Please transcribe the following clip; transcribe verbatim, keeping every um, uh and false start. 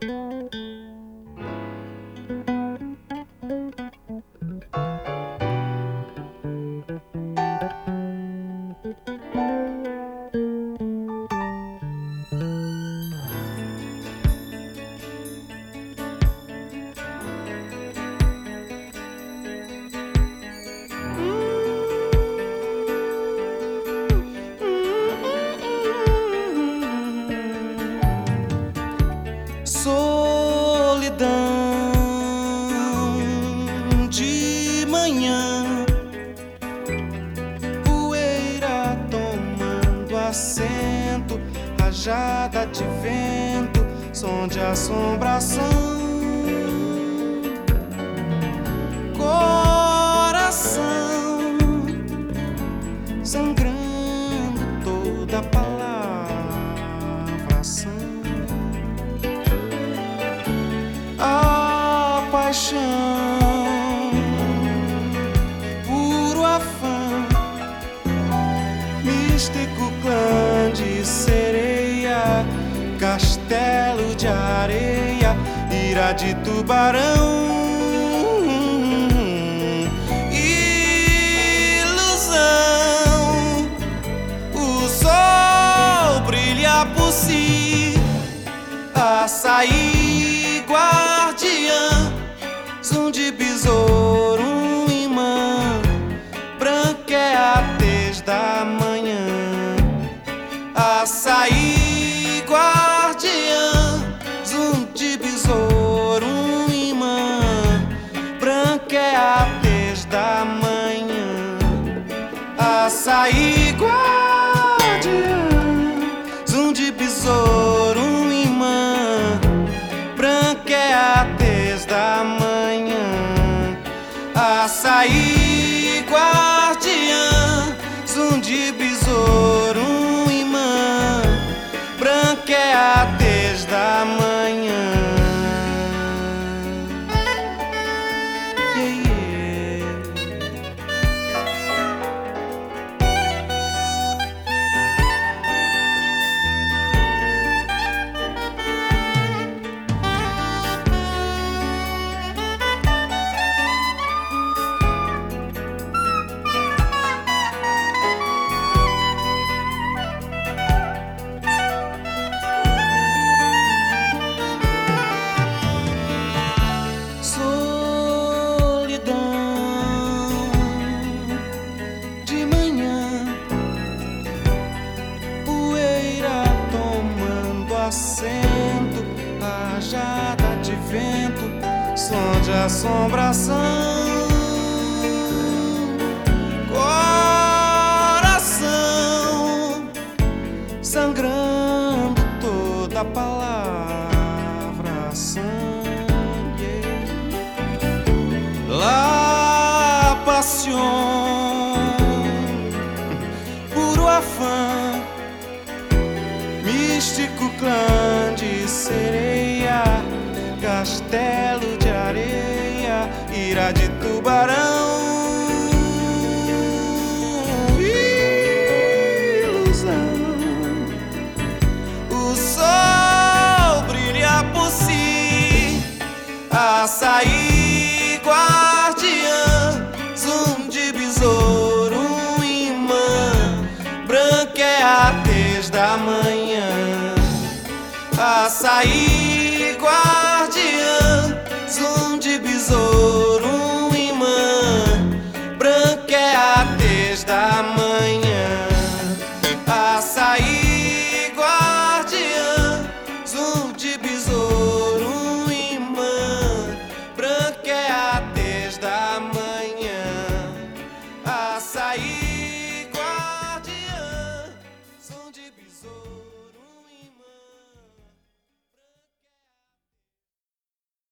Solidão de manhã, poeira tomando assento, rajada de vento, som de assombração, coração sangrando toda palavração. A paixão, puro afã, místico clã de sereia, castelo de areia, ira de tubarão, ilusão. O sol brilha por si, açaí guardiã, zum de besouro, um imã, branca é a tez da manhã. Açaí guardiã, zum de besouro, um imã, branca é a tez da manhã. Açaí guardiã, zum de besouro, um imã, branca é a tez da manhã. Açaí guardiã, zum de besouro, um imã, branca é a tez da manhã. Yeah, yeah. Assento, rajada de vento, som de assombração, coração sangrando toda palavração. Yeah. La paixão, puro afã, místico clã de sereia, castelo de areia, ira de tubarão, ilusão. O sol brilha por si, açaí guardiã, zum de besouro, um imã, branca é a tez da manhã. Açaí guardiã,